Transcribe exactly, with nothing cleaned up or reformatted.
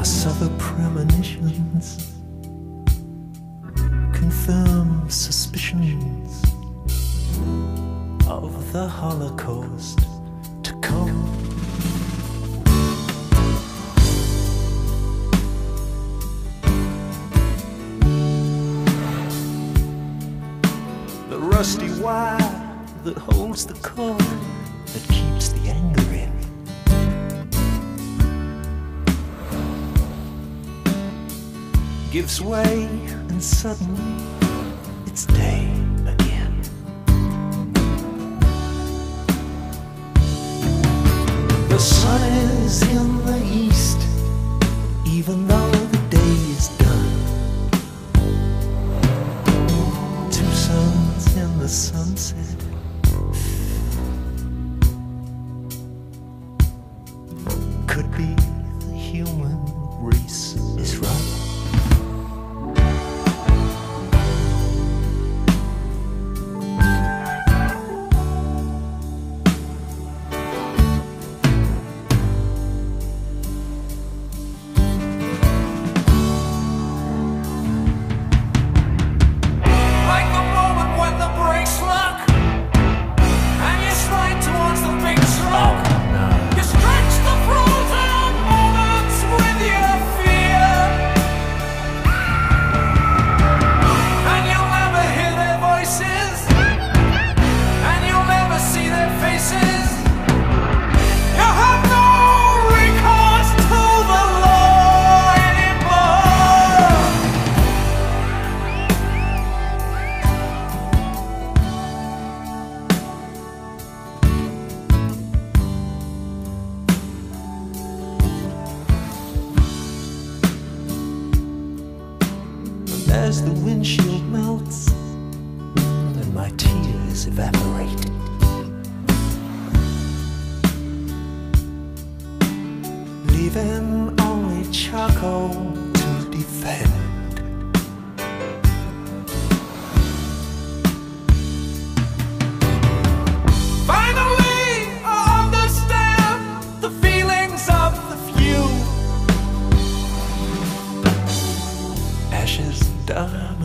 I suffer premonitions, confirm suspicions of the Holocaust to come. The rusty wire that holds the cord that keeps the anger in. Gives way, and suddenly it's day again. The sun is in the east, even though the day is done. Two suns in the sunset, could be the human race is right. As the windshield melts and my tears evaporate, leaving only charcoal to defend. Finally, I understand the feelings of the few. Ashes done